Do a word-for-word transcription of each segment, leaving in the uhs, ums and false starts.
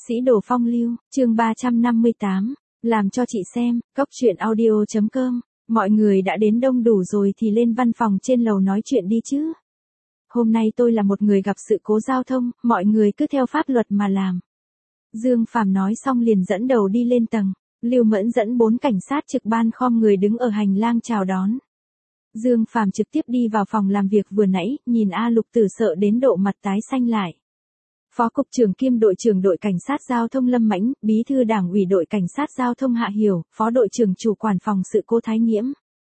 Sĩ đồ phong lưu, chương ba trăm năm mươi tám, làm cho chị xem, cốc truyện audio chấm com, mọi người đã đến đông đủ rồi thì lên văn phòng trên lầu nói chuyện đi chứ. Hôm nay tôi là một người gặp sự cố giao thông, mọi người cứ theo pháp luật mà làm. Dương Phàm nói xong liền dẫn đầu đi lên tầng, Lưu Mẫn dẫn bốn cảnh sát trực ban khom người đứng ở hành lang chào đón. Dương Phàm trực tiếp đi vào phòng làm việc vừa nãy, nhìn A Lục Tử sợ đến độ mặt tái xanh lại. Phó cục trưởng kiêm đội trưởng đội cảnh sát giao thông Lâm Mãnh, bí thư đảng ủy đội cảnh sát giao thông Hạ Hiểu, phó đội trưởng chủ quản phòng sự cố Thái Nghiễm.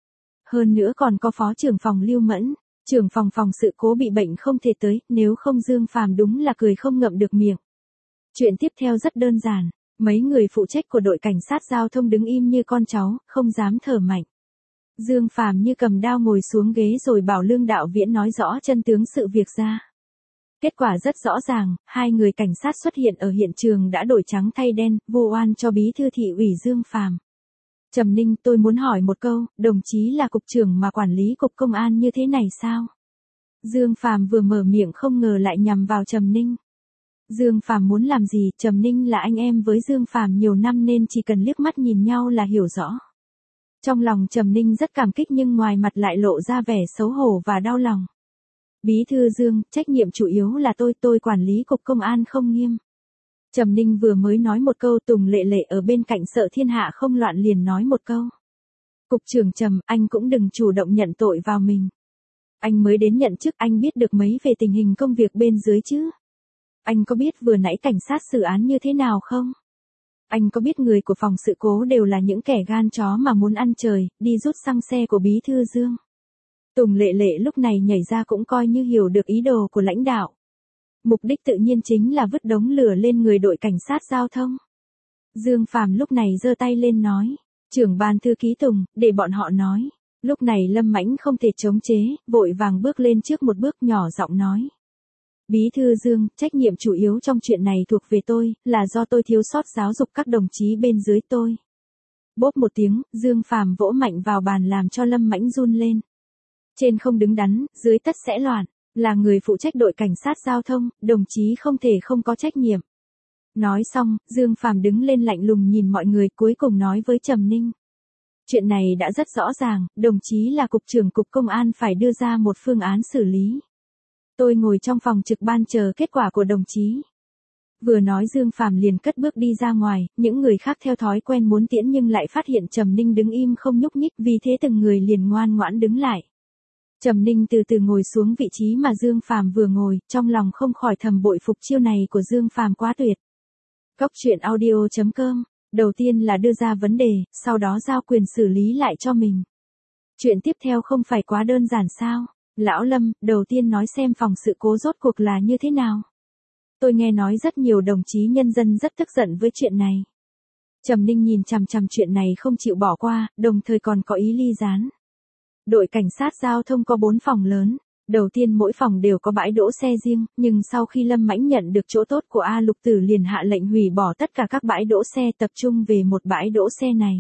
Hơn nữa còn có phó trưởng phòng Lưu Mẫn, trưởng phòng phòng sự cố bị bệnh không thể tới, nếu không Dương Phàm đúng là cười không ngậm được miệng. Chuyện tiếp theo rất đơn giản, mấy người phụ trách của đội cảnh sát giao thông đứng im như con cháu, không dám thở mạnh. Dương Phàm như cầm đao ngồi xuống ghế rồi bảo Lương Đạo Viễn nói rõ chân tướng sự việc ra. Kết quả rất rõ ràng, hai người cảnh sát xuất hiện ở hiện trường đã đổi trắng thay đen, vu oan cho bí thư thị ủy Dương Phàm. Trầm Ninh, tôi muốn hỏi một câu, đồng chí là cục trưởng mà quản lý cục công an như thế này sao? Dương Phàm vừa mở miệng không ngờ lại nhằm vào Trầm Ninh. Dương Phàm muốn làm gì? Trầm Ninh là anh em với Dương Phàm nhiều năm nên chỉ cần liếc mắt nhìn nhau là hiểu rõ. Trong lòng Trầm Ninh rất cảm kích nhưng ngoài mặt lại lộ ra vẻ xấu hổ và đau lòng. Bí thư Dương, trách nhiệm chủ yếu là tôi, tôi quản lý cục công an không nghiêm. Trầm Ninh vừa mới nói một câu, Tùng Lệ Lệ ở bên cạnh sợ thiên hạ không loạn liền nói một câu. Cục trưởng Trầm, anh cũng đừng chủ động nhận tội vào mình. Anh mới đến nhận chức, anh biết được mấy về tình hình công việc bên dưới chứ? Anh có biết vừa nãy cảnh sát xử án như thế nào không? Anh có biết người của phòng sự cố đều là những kẻ gan chó mà muốn ăn trời, đi rút xăng xe của bí thư Dương. Tùng Lệ Lệ lúc này nhảy ra cũng coi như hiểu được ý đồ của lãnh đạo. Mục đích tự nhiên chính là vứt đống lửa lên người đội cảnh sát giao thông. Dương Phàm lúc này giơ tay lên nói, trưởng ban thư ký Tùng, để bọn họ nói. Lúc này Lâm Mãnh không thể chống chế, vội vàng bước lên trước một bước nhỏ giọng nói. Bí thư Dương, trách nhiệm chủ yếu trong chuyện này thuộc về tôi, là do tôi thiếu sót giáo dục các đồng chí bên dưới tôi. Bốp một tiếng, Dương Phàm vỗ mạnh vào bàn làm cho Lâm Mãnh run lên. Trên không đứng đắn, dưới tất sẽ loạn, là người phụ trách đội cảnh sát giao thông, đồng chí không thể không có trách nhiệm. Nói xong, Dương Phàm đứng lên lạnh lùng nhìn mọi người cuối cùng nói với Trầm Ninh. Chuyện này đã rất rõ ràng, đồng chí là cục trưởng cục công an phải đưa ra một phương án xử lý. Tôi ngồi trong phòng trực ban chờ kết quả của đồng chí. Vừa nói Dương Phàm liền cất bước đi ra ngoài, những người khác theo thói quen muốn tiễn nhưng lại phát hiện Trầm Ninh đứng im không nhúc nhích, vì thế từng người liền ngoan ngoãn đứng lại. Trầm Ninh từ từ ngồi xuống vị trí mà Dương Phàm vừa ngồi, trong lòng không khỏi thầm bội phục chiêu này của Dương Phàm quá tuyệt. Cốc truyện audio chấm com, đầu tiên là đưa ra vấn đề, sau đó giao quyền xử lý lại cho mình. Chuyện tiếp theo không phải quá đơn giản sao? Lão Lâm, đầu tiên nói xem phòng sự cố rốt cuộc là như thế nào. Tôi nghe nói rất nhiều đồng chí nhân dân rất tức giận với chuyện này. Trầm Ninh nhìn chằm chằm chuyện này không chịu bỏ qua, đồng thời còn có ý ly gián. Đội cảnh sát giao thông có bốn phòng lớn, đầu tiên mỗi phòng đều có bãi đỗ xe riêng, nhưng sau khi Lâm Mãnh nhận được chỗ tốt của A Lục Tử liền hạ lệnh hủy bỏ tất cả các bãi đỗ xe tập trung về một bãi đỗ xe này.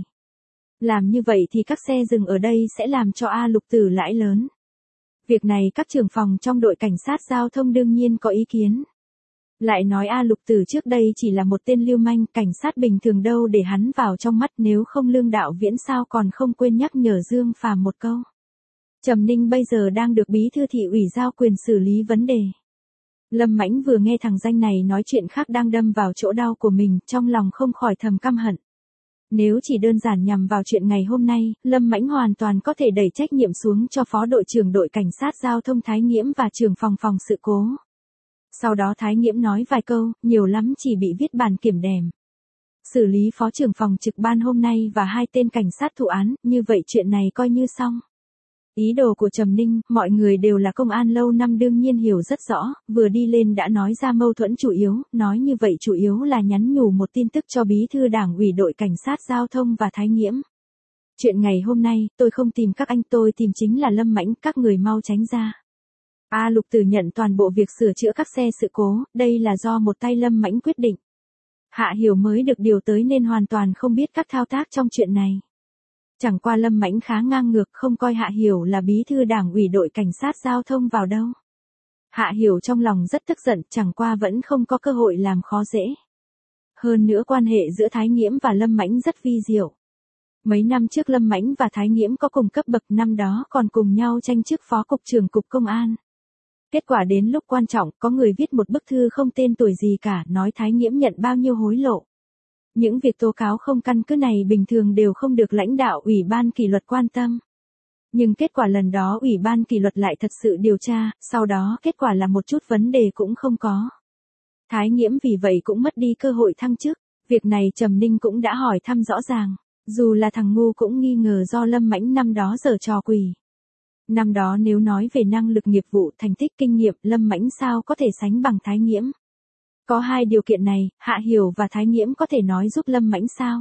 Làm như vậy thì các xe dừng ở đây sẽ làm cho A Lục Tử lãi lớn. Việc này các trưởng phòng trong đội cảnh sát giao thông đương nhiên có ý kiến. Lại nói A Lục Tử trước đây chỉ là một tên lưu manh, cảnh sát bình thường đâu để hắn vào trong mắt, nếu không Lương Đạo Viễn sao còn không quên nhắc nhở Dương Phàm một câu. Trầm Ninh bây giờ đang được bí thư thị ủy giao quyền xử lý vấn đề. Lâm Mãnh vừa nghe thằng danh này nói chuyện khác đang đâm vào chỗ đau của mình, trong lòng không khỏi thầm căm hận. Nếu chỉ đơn giản nhằm vào chuyện ngày hôm nay, Lâm Mãnh hoàn toàn có thể đẩy trách nhiệm xuống cho phó đội trưởng đội cảnh sát giao thông Thái Nghiễm và trưởng phòng phòng sự cố. Sau đó Thái Nghiễm nói vài câu, nhiều lắm chỉ bị viết bản kiểm đèm. Xử lý phó trưởng phòng trực ban hôm nay và hai tên cảnh sát thụ án, như vậy chuyện này coi như xong. Ý đồ của Trầm Ninh, mọi người đều là công an lâu năm đương nhiên hiểu rất rõ, vừa đi lên đã nói ra mâu thuẫn chủ yếu, nói như vậy chủ yếu là nhắn nhủ một tin tức cho bí thư đảng ủy đội cảnh sát giao thông và Thái Nghiễm. Chuyện ngày hôm nay, tôi không tìm các anh, tôi tìm chính là Lâm Mãnh, các người mau tránh ra. A Lục Tử nhận toàn bộ việc sửa chữa các xe sự cố, đây là do một tay Lâm Mãnh quyết định. Hạ Hiểu mới được điều tới nên hoàn toàn không biết các thao tác trong chuyện này. Chẳng qua Lâm Mãnh khá ngang ngược, không coi Hạ Hiểu là bí thư đảng ủy đội cảnh sát giao thông vào đâu. Hạ Hiểu trong lòng rất tức giận, chẳng qua vẫn không có cơ hội làm khó dễ. Hơn nữa quan hệ giữa Thái Nghiễm và Lâm Mãnh rất vi diệu. Mấy năm trước Lâm Mãnh và Thái Nghiễm có cùng cấp bậc, năm đó còn cùng nhau tranh chức phó cục trưởng cục công an. Kết quả đến lúc quan trọng, có người viết một bức thư không tên tuổi gì cả, nói Thái Nghiễm nhận bao nhiêu hối lộ. Những việc tố cáo không căn cứ này bình thường đều không được lãnh đạo Ủy ban kỷ luật quan tâm. Nhưng kết quả lần đó Ủy ban kỷ luật lại thật sự điều tra, sau đó kết quả là một chút vấn đề cũng không có. Thái Nghiễm vì vậy cũng mất đi cơ hội thăng chức. Việc này Trầm Ninh cũng đã hỏi thăm rõ ràng. Dù là thằng ngu cũng nghi ngờ do Lâm Mãnh năm đó giở trò quỷ. Năm đó nếu nói về năng lực nghiệp vụ, thành tích, kinh nghiệm, Lâm Mãnh sao có thể sánh bằng Thái Nghiễm. Có hai điều kiện này, Hạ Hiểu và Thái Nghiễm có thể nói giúp Lâm Mãnh sao?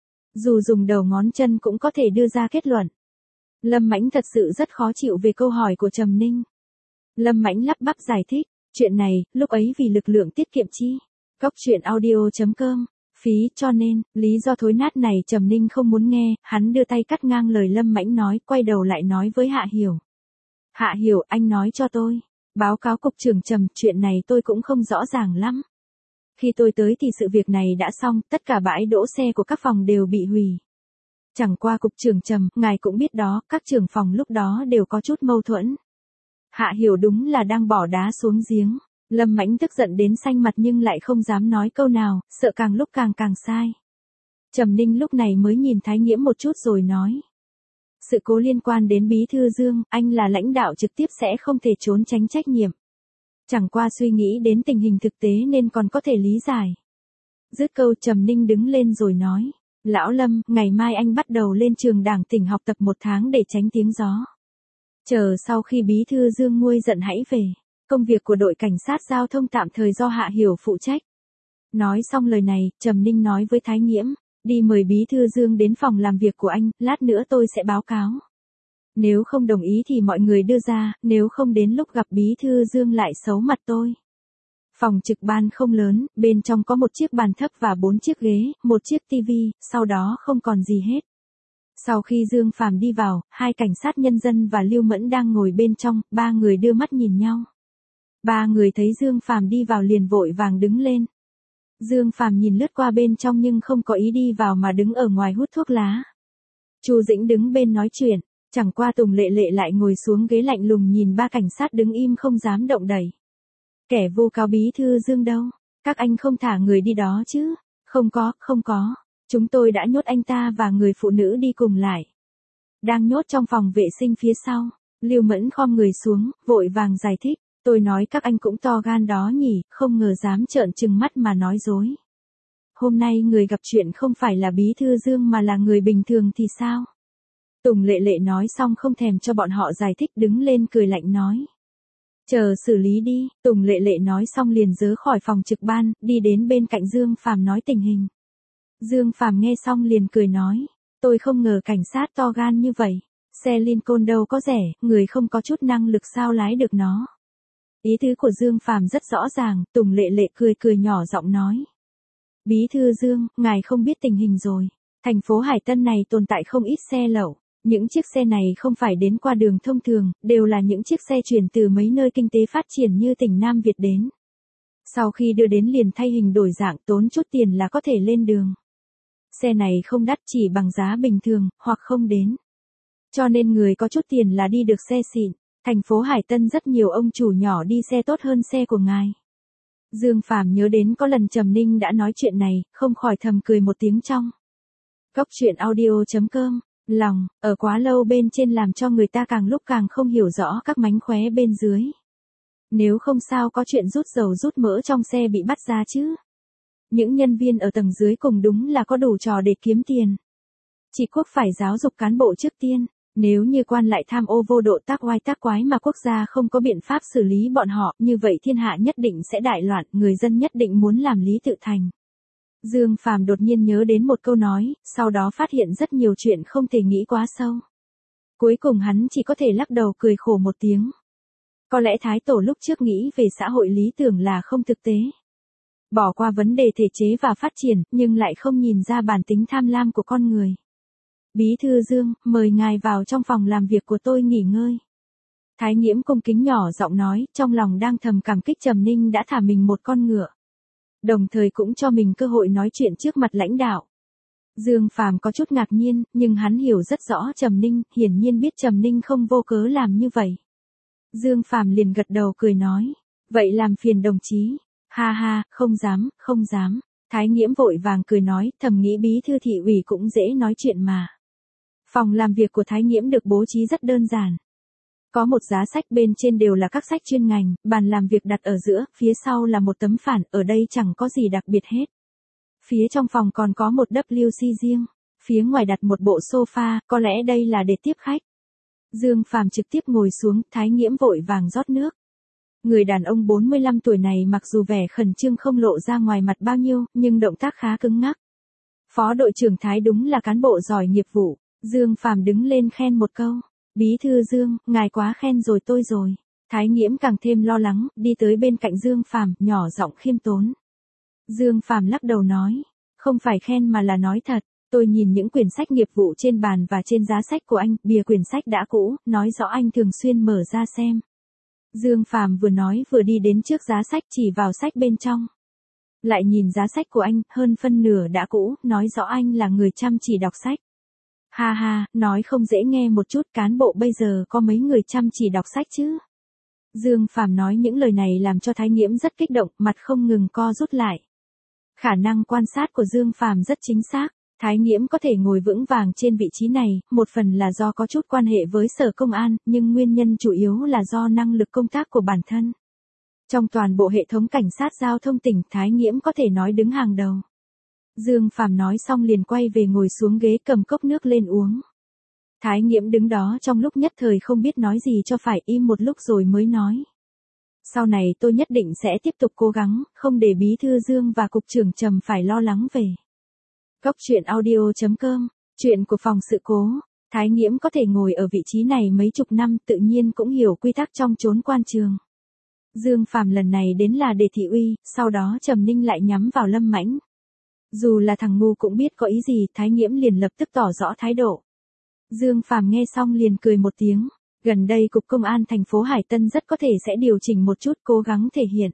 Dù dùng đầu ngón chân cũng có thể đưa ra kết luận. Lâm Mãnh thật sự rất khó chịu về câu hỏi của Trầm Ninh. Lâm Mãnh lắp bắp giải thích, chuyện này, lúc ấy vì lực lượng tiết kiệm chi. Cóc truyện audio chấm com, phí, cho nên, lý do thối nát này Trầm Ninh không muốn nghe, hắn đưa tay cắt ngang lời Lâm Mãnh nói, quay đầu lại nói với Hạ Hiểu. Hạ Hiểu, anh nói cho tôi. Báo cáo cục trưởng Trầm, chuyện này tôi cũng không rõ ràng lắm. Khi tôi tới thì sự việc này đã xong, tất cả bãi đỗ xe của các phòng đều bị hủy. Chẳng qua cục trưởng Trầm, ngài cũng biết đó, các trưởng phòng lúc đó đều có chút mâu thuẫn. Hạ Hiểu đúng là đang bỏ đá xuống giếng. Lâm Mãnh tức giận đến xanh mặt nhưng lại không dám nói câu nào, sợ càng lúc càng càng sai. Trầm Ninh lúc này mới nhìn Thái Nghiễm một chút rồi nói. Sự cố liên quan đến Bí thư Dương, anh là lãnh đạo trực tiếp sẽ không thể trốn tránh trách nhiệm. Chẳng qua suy nghĩ đến tình hình thực tế nên còn có thể lý giải. Dứt câu Trầm Ninh đứng lên rồi nói. Lão Lâm, ngày mai anh bắt đầu lên trường đảng tỉnh học tập một tháng để tránh tiếng gió. Chờ sau khi Bí thư Dương nguôi giận hãy về. Công việc của đội cảnh sát giao thông tạm thời do Hạ Hiểu phụ trách. Nói xong lời này, Trầm Ninh nói với Thái Nghiễm, đi mời Bí thư Dương đến phòng làm việc của anh, lát nữa tôi sẽ báo cáo. Nếu không đồng ý thì mọi người đưa ra, nếu không đến lúc gặp Bí thư Dương lại xấu mặt tôi. Phòng trực ban không lớn, bên trong có một chiếc bàn thấp và bốn chiếc ghế, một chiếc tivi, sau đó không còn gì hết. Sau khi Dương Phàm đi vào, hai cảnh sát nhân dân và Lưu Mẫn đang ngồi bên trong, ba người đưa mắt nhìn nhau. Ba người thấy Dương Phàm đi vào liền vội vàng đứng lên. Dương Phàm nhìn lướt qua bên trong nhưng không có ý đi vào mà đứng ở ngoài hút thuốc lá. Chu Dĩnh đứng bên nói chuyện, chẳng qua Tùng Lệ Lệ lại ngồi xuống ghế lạnh lùng nhìn ba cảnh sát đứng im không dám động đẩy. Kẻ vu cáo Bí thư Dương đâu? Các anh không thả người đi đó chứ? Không có, không có. Chúng tôi đã nhốt anh ta và người phụ nữ đi cùng lại. Đang nhốt trong phòng vệ sinh phía sau. Lưu Mẫn khom người xuống, vội vàng giải thích. Tôi nói các anh cũng to gan đó nhỉ, không ngờ dám trợn trừng mắt mà nói dối. Hôm nay người gặp chuyện không phải là Bí thư Dương mà là người bình thường thì sao? Tùng Lệ Lệ nói xong không thèm cho bọn họ giải thích đứng lên cười lạnh nói. Chờ xử lý đi, Tùng Lệ Lệ nói xong liền rớ khỏi phòng trực ban, đi đến bên cạnh Dương Phàm nói tình hình. Dương Phàm nghe xong liền cười nói, tôi không ngờ cảnh sát to gan như vậy, xe Lincoln đâu có rẻ, người không có chút năng lực sao lái được nó. Ý tứ của Dương Phàm rất rõ ràng, Tùng Lệ Lệ cười cười nhỏ giọng nói. Bí thư Dương, ngài không biết tình hình rồi, thành phố Hải Tân này tồn tại không ít xe lậu. Những chiếc xe này không phải đến qua đường thông thường, đều là những chiếc xe chuyển từ mấy nơi kinh tế phát triển như tỉnh Nam Việt đến. Sau khi đưa đến liền thay hình đổi dạng tốn chút tiền là có thể lên đường. Xe này không đắt chỉ bằng giá bình thường, hoặc không đến. Cho nên người có chút tiền là đi được xe xịn. Thành phố Hải Tân rất nhiều ông chủ nhỏ đi xe tốt hơn xe của ngài. Dương Phàm nhớ đến có lần Trầm Ninh đã nói chuyện này, không khỏi thầm cười một tiếng trong. Cóc truyện audio chấm com. Lòng, ở quá lâu bên trên làm cho người ta càng lúc càng không hiểu rõ các mánh khóe bên dưới. Nếu không sao có chuyện rút dầu rút mỡ trong xe bị bắt ra chứ. Những nhân viên ở tầng dưới cùng đúng là có đủ trò để kiếm tiền. Chỉ quốc phải giáo dục cán bộ trước tiên, nếu như quan lại tham ô vô độ tác oai tác quái mà quốc gia không có biện pháp xử lý bọn họ, như vậy thiên hạ nhất định sẽ đại loạn, người dân nhất định muốn làm lý tự thành. Dương Phàm đột nhiên nhớ đến một câu nói, sau đó phát hiện rất nhiều chuyện không thể nghĩ quá sâu. Cuối cùng hắn chỉ có thể lắc đầu cười khổ một tiếng. Có lẽ Thái Tổ lúc trước nghĩ về xã hội lý tưởng là không thực tế. Bỏ qua vấn đề thể chế và phát triển, nhưng lại không nhìn ra bản tính tham lam của con người. Bí thư Dương, mời ngài vào trong phòng làm việc của tôi nghỉ ngơi. Thái Nghiễm cung kính nhỏ giọng nói, trong lòng đang thầm cảm kích Trầm Ninh đã thả mình một con ngựa. đồng thời cũng cho mình cơ hội nói chuyện trước mặt lãnh đạo. Dương Phàm có chút ngạc nhiên, nhưng hắn hiểu rất rõ Trầm Ninh, hiển nhiên biết Trầm Ninh không vô cớ làm như vậy. Dương Phàm liền gật đầu cười nói, vậy làm phiền đồng chí. Ha ha, không dám, không dám. Thái Nghiễm vội vàng cười nói, thầm nghĩ bí thư thị ủy cũng dễ nói chuyện mà. Phòng làm việc của Thái Nghiễm được bố trí rất đơn giản. Có một giá sách bên trên đều là các sách chuyên ngành, bàn làm việc đặt ở giữa, phía sau là một tấm phản, ở đây chẳng có gì đặc biệt hết. Phía trong phòng còn có một W C riêng, phía ngoài đặt một bộ sofa, có lẽ đây là để tiếp khách. Dương Phàm trực tiếp ngồi xuống, Thái Nghiễm vội vàng rót nước. Người đàn ông bốn mươi lăm tuổi này mặc dù vẻ khẩn trương không lộ ra ngoài mặt bao nhiêu, nhưng động tác khá cứng ngắc. Phó đội trưởng Thái đúng là cán bộ giỏi nghiệp vụ. Dương Phàm đứng lên khen một câu. Bí thư Dương, ngài quá khen rồi tôi rồi. Thái Nghiễm càng thêm lo lắng, đi tới bên cạnh Dương Phàm, nhỏ giọng khiêm tốn. Dương Phàm lắc đầu nói, không phải khen mà là nói thật. Tôi nhìn những quyển sách nghiệp vụ trên bàn và trên giá sách của anh, bìa quyển sách đã cũ, nói rõ anh thường xuyên mở ra xem. Dương Phàm vừa nói vừa đi đến trước giá sách chỉ vào sách bên trong. Lại nhìn giá sách của anh, hơn phân nửa đã cũ, nói rõ anh là người chăm chỉ đọc sách. Ha ha, nói không dễ nghe một chút, cán bộ bây giờ có mấy người chăm chỉ đọc sách chứ. Dương Phàm nói những lời này làm cho Thái Nghiễm rất kích động, mặt không ngừng co rút lại. Khả năng quan sát của Dương Phàm rất chính xác. Thái Nghiễm có thể ngồi vững vàng trên vị trí này, một phần là do có chút quan hệ với sở công an, nhưng nguyên nhân chủ yếu là do năng lực công tác của bản thân. Trong toàn bộ hệ thống cảnh sát giao thông tỉnh, Thái Nghiễm có thể nói đứng hàng đầu. Dương Phàm nói xong liền quay về ngồi xuống ghế cầm cốc nước lên uống. Thái Nghiễm đứng đó trong lúc nhất thời không biết nói gì cho phải, im một lúc rồi mới nói. Sau này tôi nhất định sẽ tiếp tục cố gắng, không để bí thư Dương và cục trưởng Trầm phải lo lắng về. Cốc truyện audio chấm com, chuyện của phòng sự cố. Thái Nghiễm có thể ngồi ở vị trí này mấy chục năm, tự nhiên cũng hiểu quy tắc trong chốn quan trường. Dương Phàm lần này đến là để thị uy, sau đó Trầm Ninh lại nhắm vào Lâm Mãnh. Dù là thằng ngu cũng biết có ý gì, Thái Nghiễm liền lập tức tỏ rõ thái độ. Dương Phàm nghe xong liền cười một tiếng, gần đây cục công an thành phố Hải Tân rất có thể sẽ điều chỉnh một chút, cố gắng thể hiện.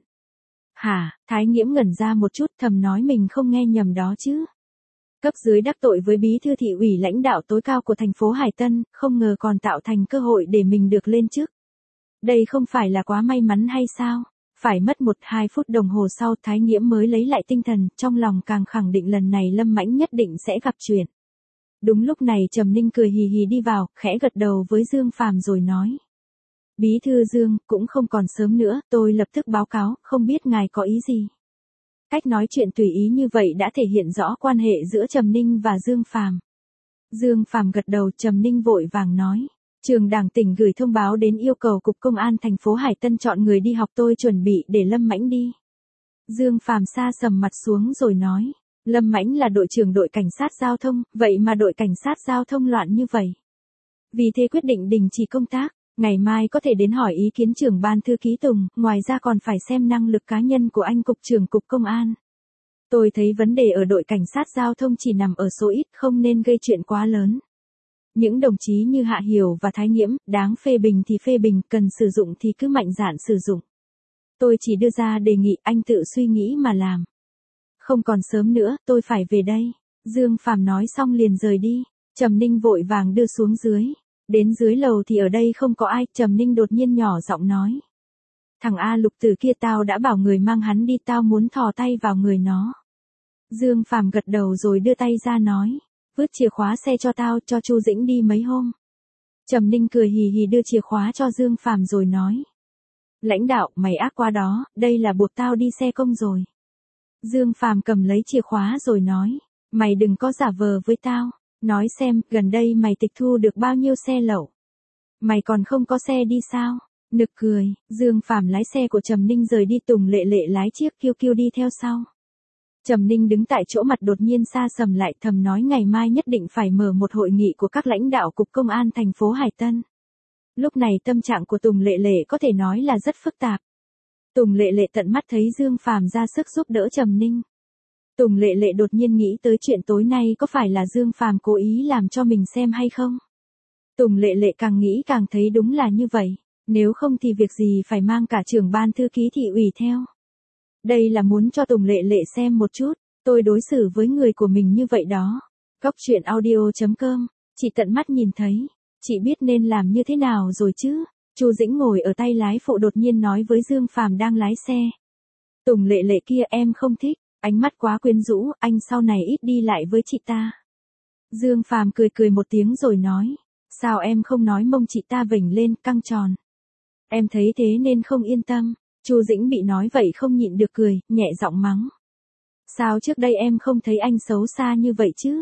Hả? Thái Nghiễm ngẩn ra một chút, thầm nói mình không nghe nhầm đó chứ. Cấp dưới đắc tội với bí thư thị ủy lãnh đạo tối cao của thành phố Hải Tân, không ngờ còn tạo thành cơ hội để mình được lên chức. Đây không phải là quá may mắn hay sao? Phải mất một hai phút đồng hồ sau Thái Nghiễm mới lấy lại tinh thần, trong lòng càng khẳng định lần này Lâm Mãnh nhất định sẽ gặp chuyện. Đúng lúc này Trầm Ninh cười hì hì đi vào, khẽ gật đầu với Dương Phàm rồi nói. Bí thư Dương, cũng không còn sớm nữa, tôi lập tức báo cáo, không biết ngài có ý gì. Cách nói chuyện tùy ý như vậy đã thể hiện rõ quan hệ giữa Trầm Ninh và Dương Phàm. Dương Phàm gật đầu, Trầm Ninh vội vàng nói. Trường Đảng tỉnh gửi thông báo đến yêu cầu Cục Công an thành phố Hải Tân chọn người đi học, tôi chuẩn bị để Lâm Mãnh đi. Dương Phàm sa sầm mặt xuống rồi nói. Lâm Mãnh là đội trưởng đội cảnh sát giao thông, vậy mà đội cảnh sát giao thông loạn như vậy. Vì thế quyết định đình chỉ công tác, ngày mai có thể đến hỏi ý kiến trưởng ban thư ký Tùng, ngoài ra còn phải xem năng lực cá nhân của anh cục trưởng cục công an. Tôi thấy vấn đề ở đội cảnh sát giao thông chỉ nằm ở số ít, không nên gây chuyện quá lớn. Những đồng chí như Hạ Hiểu và Thái Nghiễm, đáng phê bình thì phê bình, cần sử dụng thì cứ mạnh dạn sử dụng. Tôi chỉ đưa ra đề nghị, anh tự suy nghĩ mà làm. Không còn sớm nữa, tôi phải về đây. Dương Phàm nói xong liền rời đi. Trầm Ninh vội vàng đưa xuống dưới. Đến dưới lầu thì ở đây không có ai, Trầm Ninh đột nhiên nhỏ giọng nói. Thằng A Lục từ kia tao đã bảo người mang hắn đi, tao muốn thò tay vào người nó. Dương Phàm gật đầu rồi đưa tay ra nói. Vứt chìa khóa xe cho tao, cho Chu Dĩnh đi mấy hôm. Trầm Ninh cười hì hì đưa chìa khóa cho Dương Phàm rồi nói. Lãnh đạo, mày ác quá đó, đây là buộc tao đi xe công rồi. Dương Phàm cầm lấy chìa khóa rồi nói. Mày đừng có giả vờ với tao. Nói xem, gần đây mày tịch thu được bao nhiêu xe lậu. Mày còn không có xe đi sao? Nực cười, Dương Phàm lái xe của Trầm Ninh rời đi, Tùng Lệ Lệ lái chiếc kiêu kiêu đi theo sau. Trầm Ninh đứng tại chỗ, mặt đột nhiên sa sầm lại, thầm nói ngày mai nhất định phải mở một hội nghị của các lãnh đạo cục công an thành phố Hải Tân. Lúc này tâm trạng của Tùng Lệ Lệ có thể nói là rất phức tạp. Tùng Lệ Lệ tận mắt thấy Dương Phàm ra sức giúp đỡ Trầm Ninh. Tùng Lệ Lệ đột nhiên nghĩ tới chuyện tối nay có phải là Dương Phàm cố ý làm cho mình xem hay không. Tùng Lệ Lệ càng nghĩ càng thấy đúng là như vậy, nếu không thì việc gì phải mang cả trưởng ban thư ký thị ủy theo. Đây là muốn cho Tùng Lệ Lệ xem một chút, tôi đối xử với người của mình như vậy đó. Cóc truyện audio chấm com, chị tận mắt nhìn thấy, chị biết nên làm như thế nào rồi chứ. Chu Dĩnh ngồi ở tay lái phụ đột nhiên nói với Dương Phàm đang lái xe. Tùng Lệ Lệ kia em không thích, ánh mắt quá quyến rũ, anh sau này ít đi lại với chị ta. Dương Phàm cười cười một tiếng rồi nói, sao em không nói mông chị ta vểnh lên, căng tròn. Em thấy thế nên không yên tâm. Chu Dĩnh bị nói vậy không nhịn được cười, nhẹ giọng mắng. Sao trước đây em không thấy anh xấu xa như vậy chứ?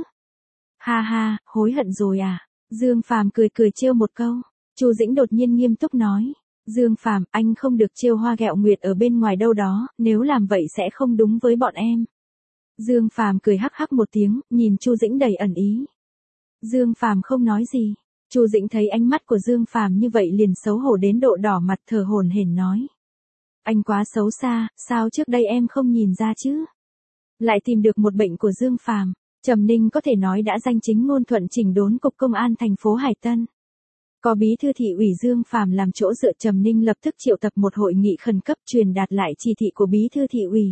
Ha ha, hối hận rồi à? Dương Phàm cười cười trêu một câu. Chu Dĩnh đột nhiên nghiêm túc nói. Dương Phàm, anh không được trêu hoa ghẹo nguyệt ở bên ngoài đâu đó, nếu làm vậy sẽ không đúng với bọn em. Dương Phàm cười hắc hắc một tiếng, nhìn Chu Dĩnh đầy ẩn ý. Dương Phàm không nói gì. Chu Dĩnh thấy ánh mắt của Dương Phàm như vậy liền xấu hổ đến độ đỏ mặt thở hổn hển nói. Anh quá xấu xa, sao trước đây em không nhìn ra chứ? Lại tìm được một bệnh của Dương Phàm. Trầm Ninh có thể nói đã danh chính ngôn thuận chỉnh đốn cục công an thành phố Hải Tân. Có bí thư thị ủy Dương Phàm làm chỗ dựa, Trầm Ninh lập tức triệu tập một hội nghị khẩn cấp truyền đạt lại chỉ thị của bí thư thị ủy.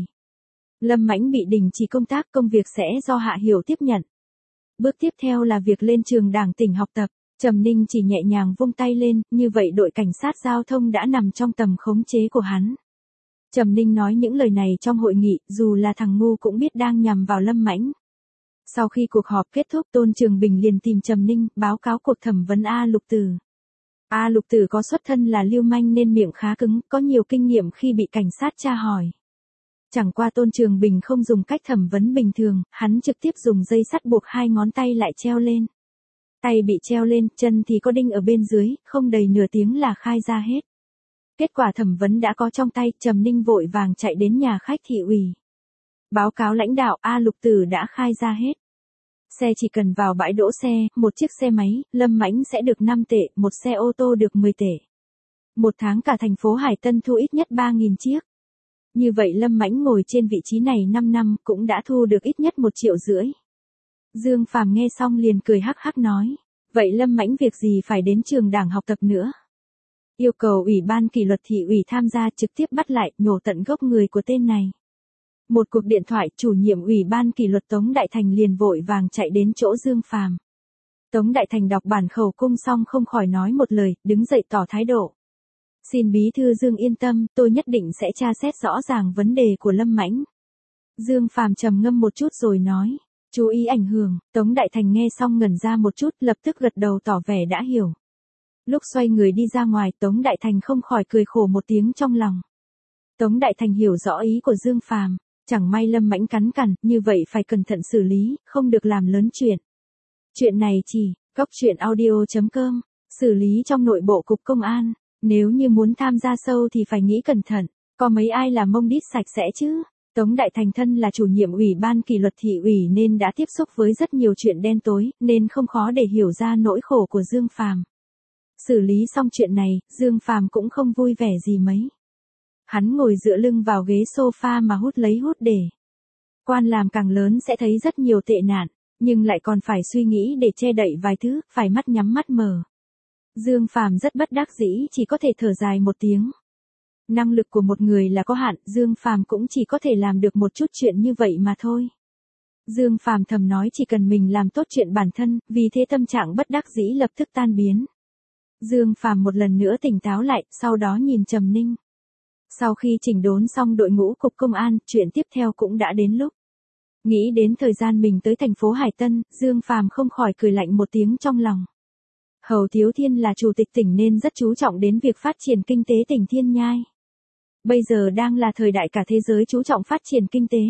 Lâm Mãnh bị đình chỉ công tác, công việc sẽ do Hạ Hiểu tiếp nhận. Bước tiếp theo là việc lên trường đảng tỉnh học tập. Trầm Ninh chỉ nhẹ nhàng vung tay lên, như vậy đội cảnh sát giao thông đã nằm trong tầm khống chế của hắn. Trầm Ninh nói những lời này trong hội nghị, dù là thằng ngu cũng biết đang nhằm vào Lâm Mãnh. Sau khi cuộc họp kết thúc, Tôn Trường Bình liền tìm Trầm Ninh, báo cáo cuộc thẩm vấn A Lục Tử. A Lục Tử có xuất thân là lưu manh nên miệng khá cứng, có nhiều kinh nghiệm khi bị cảnh sát tra hỏi. Chẳng qua Tôn Trường Bình không dùng cách thẩm vấn bình thường, hắn trực tiếp dùng dây sắt buộc hai ngón tay lại treo lên. Tay bị treo lên, chân thì có đinh ở bên dưới, không đầy nửa tiếng là khai ra hết. Kết quả thẩm vấn đã có trong tay, Trầm Ninh vội vàng chạy đến nhà khách thị ủy. Báo cáo lãnh đạo, A Lục Tử đã khai ra hết. Xe chỉ cần vào bãi đỗ xe, một chiếc xe máy, Lâm Mãnh sẽ được năm tệ, một xe ô tô được mười tệ. Một tháng cả thành phố Hải Tân thu ít nhất ba nghìn chiếc. Như vậy Lâm Mãnh ngồi trên vị trí này năm năm cũng đã thu được ít nhất một triệu rưỡi. Dương Phàm nghe xong liền cười hắc hắc nói, vậy Lâm Mãnh việc gì phải đến trường đảng học tập nữa? Yêu cầu ủy ban kỷ luật thị ủy tham gia trực tiếp bắt lại, nhổ tận gốc người của tên này. Một cuộc điện thoại, chủ nhiệm ủy ban kỷ luật Tống Đại Thành liền vội vàng chạy đến chỗ Dương Phàm. Tống Đại Thành đọc bản khẩu cung xong không khỏi nói một lời, đứng dậy tỏ thái độ. Xin bí thư Dương yên tâm, tôi nhất định sẽ tra xét rõ ràng vấn đề của Lâm Mãnh. Dương Phàm trầm ngâm một chút rồi nói, chú ý ảnh hưởng. Tống Đại Thành nghe xong ngẩn ra một chút, lập tức gật đầu tỏ vẻ đã hiểu. Lúc xoay người đi ra ngoài, Tống Đại Thành không khỏi cười khổ một tiếng trong lòng. Tống Đại Thành hiểu rõ ý của Dương Phàm, chẳng may Lâm Mãnh cắn cằn, như vậy phải cẩn thận xử lý, không được làm lớn chuyện. Chuyện này chỉ, cóc truyện audio chấm com, xử lý trong nội bộ cục công an, nếu như muốn tham gia sâu thì phải nghĩ cẩn thận, có mấy ai là mông đít sạch sẽ chứ. Tống Đại Thành thân là chủ nhiệm ủy ban kỷ luật thị ủy nên đã tiếp xúc với rất nhiều chuyện đen tối, nên không khó để hiểu ra nỗi khổ của Dương Phàm. Xử lý xong chuyện này, Dương Phàm cũng không vui vẻ gì mấy. Hắn ngồi dựa lưng vào ghế sofa mà hút lấy hút để. Quan làm càng lớn sẽ thấy rất nhiều tệ nạn, nhưng lại còn phải suy nghĩ để che đậy vài thứ, phải mắt nhắm mắt mở. Dương Phàm rất bất đắc dĩ, chỉ có thể thở dài một tiếng. Năng lực của một người là có hạn, Dương Phàm cũng chỉ có thể làm được một chút chuyện như vậy mà thôi. Dương Phàm thầm nói chỉ cần mình làm tốt chuyện bản thân, vì thế tâm trạng bất đắc dĩ lập tức tan biến. Dương Phàm một lần nữa tỉnh táo lại, sau đó nhìn Trầm Ninh. Sau khi chỉnh đốn xong đội ngũ cục công an, chuyện tiếp theo cũng đã đến lúc. Nghĩ đến thời gian mình tới thành phố Hải Tân, Dương Phàm không khỏi cười lạnh một tiếng trong lòng. Hầu Thiếu Thiên là chủ tịch tỉnh nên rất chú trọng đến việc phát triển kinh tế tỉnh Thiên Nhai. Bây giờ đang là thời đại cả thế giới chú trọng phát triển kinh tế.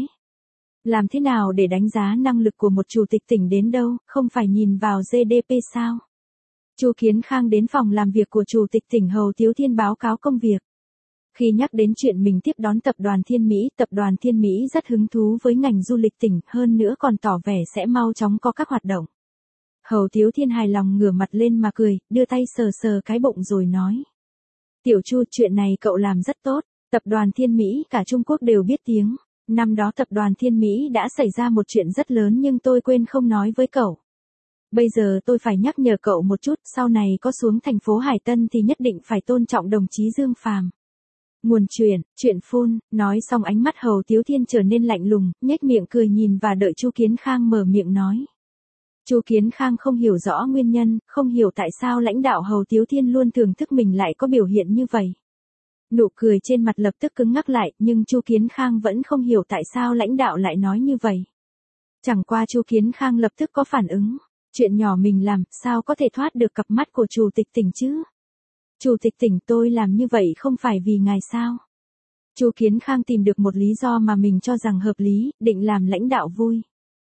Làm thế nào để đánh giá năng lực của một chủ tịch tỉnh đến đâu, không phải nhìn vào giê đê pê sao? Chu Kiến Khang đến phòng làm việc của chủ tịch tỉnh Hầu Thiếu Thiên báo cáo công việc. Khi nhắc đến chuyện mình tiếp đón tập đoàn Thiên Mỹ, tập đoàn Thiên Mỹ rất hứng thú với ngành du lịch tỉnh, hơn nữa còn tỏ vẻ sẽ mau chóng có các hoạt động. Hầu Thiếu Thiên hài lòng ngửa mặt lên mà cười, đưa tay sờ sờ cái bụng rồi nói. Tiểu Chu, chuyện này cậu làm rất tốt, tập đoàn Thiên Mỹ cả Trung Quốc đều biết tiếng. Năm đó tập đoàn Thiên Mỹ đã xảy ra một chuyện rất lớn nhưng tôi quên không nói với cậu. Bây giờ tôi phải nhắc nhở cậu một chút, sau này có xuống thành phố Hải Tân thì nhất định phải tôn trọng đồng chí Dương Phàm. Nguồn chuyện, chuyện phun, nói xong ánh mắt Hầu Tiếu Thiên trở nên lạnh lùng, nhếch miệng cười nhìn và đợi Chu Kiến Khang mở miệng nói. Chu Kiến Khang không hiểu rõ nguyên nhân, không hiểu tại sao lãnh đạo Hầu Tiếu Thiên luôn thưởng thức mình lại có biểu hiện như vậy. Nụ cười trên mặt lập tức cứng ngắc lại, nhưng Chu Kiến Khang vẫn không hiểu tại sao lãnh đạo lại nói như vậy. Chẳng qua Chu Kiến Khang lập tức có phản ứng, chuyện nhỏ mình làm, sao có thể thoát được cặp mắt của Chủ tịch tỉnh chứ? Chủ tịch tỉnh, tôi làm như vậy không phải vì ngài sao? Chu Kiến Khang tìm được một lý do mà mình cho rằng hợp lý, định làm lãnh đạo vui.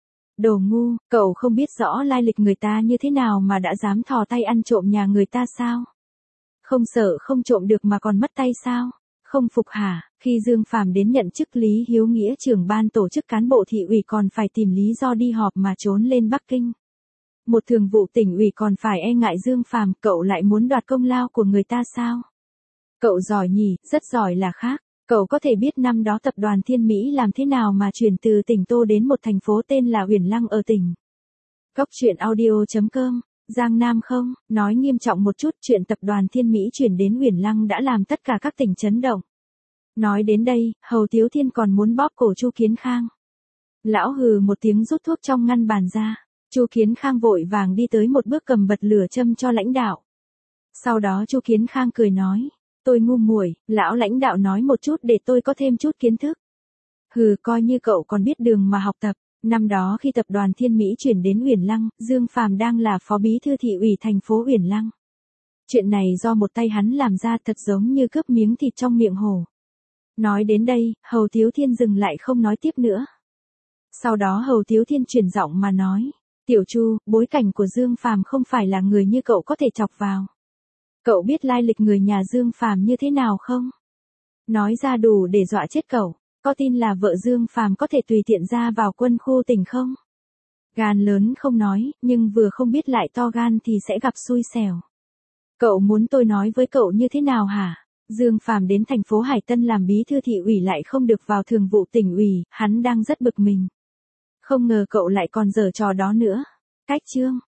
Đồ ngu, cậu không biết rõ lai lịch người ta như thế nào mà đã dám thò tay ăn trộm nhà người ta sao? Không sợ không trộm được mà còn mất tay sao? Không phục hả? Khi Dương Phàm đến nhận chức Lý Hiếu Nghĩa trưởng ban tổ chức cán bộ thị ủy còn phải tìm lý do đi họp mà trốn lên Bắc Kinh. Một thường vụ tỉnh ủy còn phải e ngại Dương Phàm, cậu lại muốn đoạt công lao của người ta sao? Cậu giỏi nhỉ, rất giỏi là khác. Cậu có thể biết năm đó tập đoàn Thiên Mỹ làm thế nào mà chuyển từ tỉnh Tô đến một thành phố tên là Uyển Lăng ở tỉnh. Cốc truyện audio chấm com, Giang Nam không, nói nghiêm trọng một chút, chuyện tập đoàn Thiên Mỹ chuyển đến Uyển Lăng đã làm tất cả các tỉnh chấn động. Nói đến đây, Hầu Tiếu Thiên còn muốn bóp cổ Chu Kiến Khang. Lão hừ một tiếng rút thuốc trong ngăn bàn ra, Chu Kiến Khang vội vàng đi tới một bước cầm bật lửa châm cho lãnh đạo. Sau đó Chu Kiến Khang cười nói. Tôi ngu muội, lão lãnh đạo nói một chút để tôi có thêm chút kiến thức. Hừ, coi như cậu còn biết đường mà học tập. Năm đó khi tập đoàn Thiên Mỹ chuyển đến Uyển Lăng, Dương Phàm đang là phó bí thư thị ủy thành phố Uyển Lăng. Chuyện này do một tay hắn làm ra, thật giống như cướp miếng thịt trong miệng hổ. Nói đến đây, Hầu Tiếu Thiên dừng lại không nói tiếp nữa. Sau đó Hầu Tiếu Thiên chuyển giọng mà nói, Tiểu Chu, bối cảnh của Dương Phàm không phải là người như cậu có thể chọc vào. Cậu biết lai lịch người nhà Dương Phàm như thế nào không? Nói ra đủ để dọa chết cậu. Có tin là vợ Dương Phàm có thể tùy tiện ra vào quân khu tỉnh không? Gan lớn không nói, nhưng vừa không biết lại to gan thì sẽ gặp xui xẻo. Cậu muốn tôi nói với cậu như thế nào hả? Dương Phàm đến thành phố Hải Tân làm bí thư thị ủy lại không được vào thường vụ tỉnh ủy, hắn đang rất bực mình. Không ngờ cậu lại còn giở trò đó nữa. Cách chương.